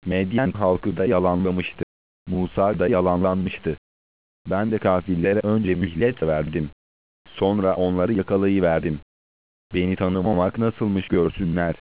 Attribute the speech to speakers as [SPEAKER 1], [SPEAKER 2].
[SPEAKER 1] Medyen halkı da yalanlamıştı. Musa da yalanlanmıştı. Ben de kafirlere önce mühlet verdim. Sonra onları yakalayıverdim. Beni tanımamak nasılmış görsünler.